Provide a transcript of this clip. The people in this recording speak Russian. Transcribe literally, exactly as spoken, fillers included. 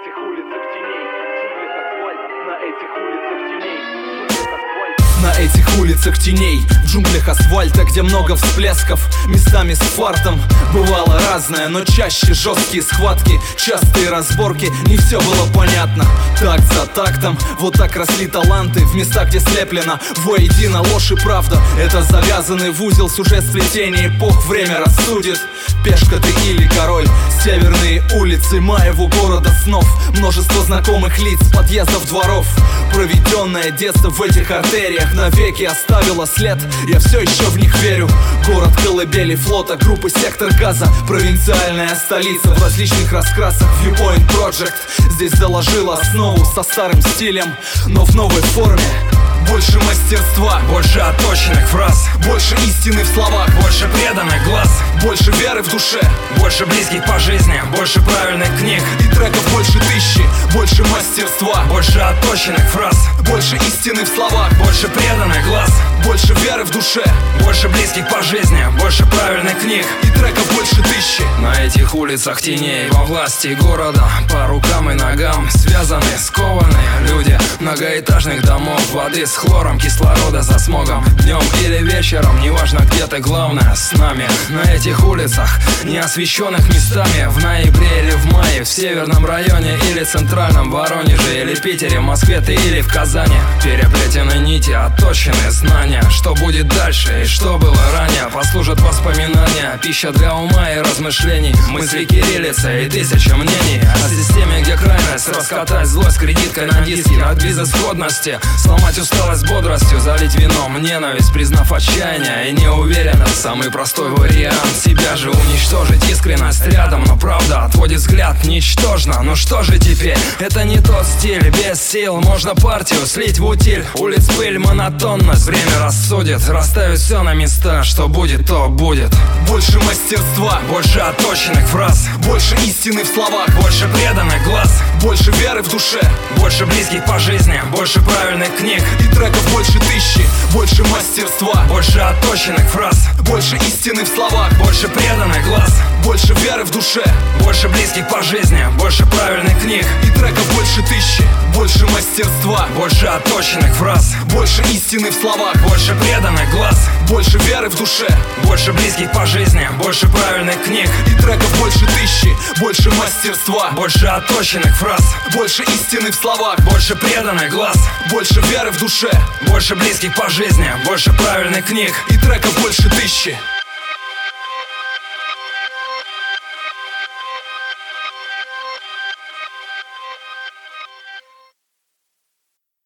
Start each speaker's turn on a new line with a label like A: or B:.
A: этих улицах теней, джунглях асфальт, на этих улицах теней, джунглях асфальт.
B: На этих улицах теней, в джунглях асфальта, где много всплесков, местами с фартом. Бывало разное, но чаще жесткие схватки, частые разборки, не все было понятно. Такт за тактом, вот так росли таланты в местах, где слеплено воедино ложь и правда. Это завязанный в узел сюжет сплетения эпох, время рассудит. Пешка ты или король, северные улицы моего города снов. Множество знакомых лиц, подъездов, дворов. Проведенное детство в этих артериях навеки оставило след, я все еще в них верю. Город колыбели флота, группы Сектор Газа, провинциальная столица в различных раскрасах. Viewpoint Project здесь заложила основу со старым стилем, но в новой форме. Больше мастерства,
C: больше отточенных фраз,
B: больше истины в словах,
C: больше преданных глаз,
B: больше веры в душе,
C: больше близких по жизни, больше правильных книг
B: и треков больше тысячи. Больше мастерства,
C: больше отточенных фраз,
B: больше истины в словах,
C: больше преданных глаз,
B: больше веры в душе,
C: больше близких по жизни, больше правильных книг
B: и треков больше тысячи.
C: На этих улицах теней, во власти города, по рукам и ногам связаны, скованы люди многоэтажных домов, воды с хлором, кислорода за смогом. Днем или вечером, неважно где ты, главное с нами. На этих улицах, не освещенных местами, в ноябре или в мае, в северном районе или центральном Воронеже или Питере, Москве ты или в Казани. Переплетены нити, отточены знания, что будет дальше и что было ранее. Послужат воспоминания, пища для ума и размышлений, мысли кириллицы и тысяча мнений о системе, где крайность раскатать злость кредиткой на диске от безысходности, сломать усталость бодростью, залить вином ненависть, признав отчаяние и неуверенность. Самый простой вариант — себя же уничтожить. Искренность рядом, но правда отводит взгляд ничтожно. Ну что же теперь? Это не тот стиль, без сил можно партию слить в утиль. Улиц пыль, монотонность, время рассудит, расставит все на места, что будет, то будет.
B: Больше мастерства,
C: больше отточенных фраз,
B: больше истины в словах,
C: больше преданных глаз,
B: больше веры в душе,
C: больше близких по жизни, больше правильных книг
B: и треков больше тысячи. Больше мастерства,
C: больше отточенных фраз,
B: больше истины в словах,
C: больше преданных глаз,
B: больше веры в душе,
C: больше близких по жизни, больше правильных книг
B: и треков больше тысячи. Больше мастерства,
C: больше отточенных фраз,
B: больше истины в словах,
C: больше преданных глаз,
B: больше веры в душе,
C: больше близких по жизни, больше правильных книг
B: и треков больше тысячи. Больше мастерства,
C: больше отточенных фраз,
B: больше истины в словах,
C: больше преданных глаз,
B: больше веры в душе,
C: больше близких по жизни, больше правильных книг
B: и треков больше тысячи.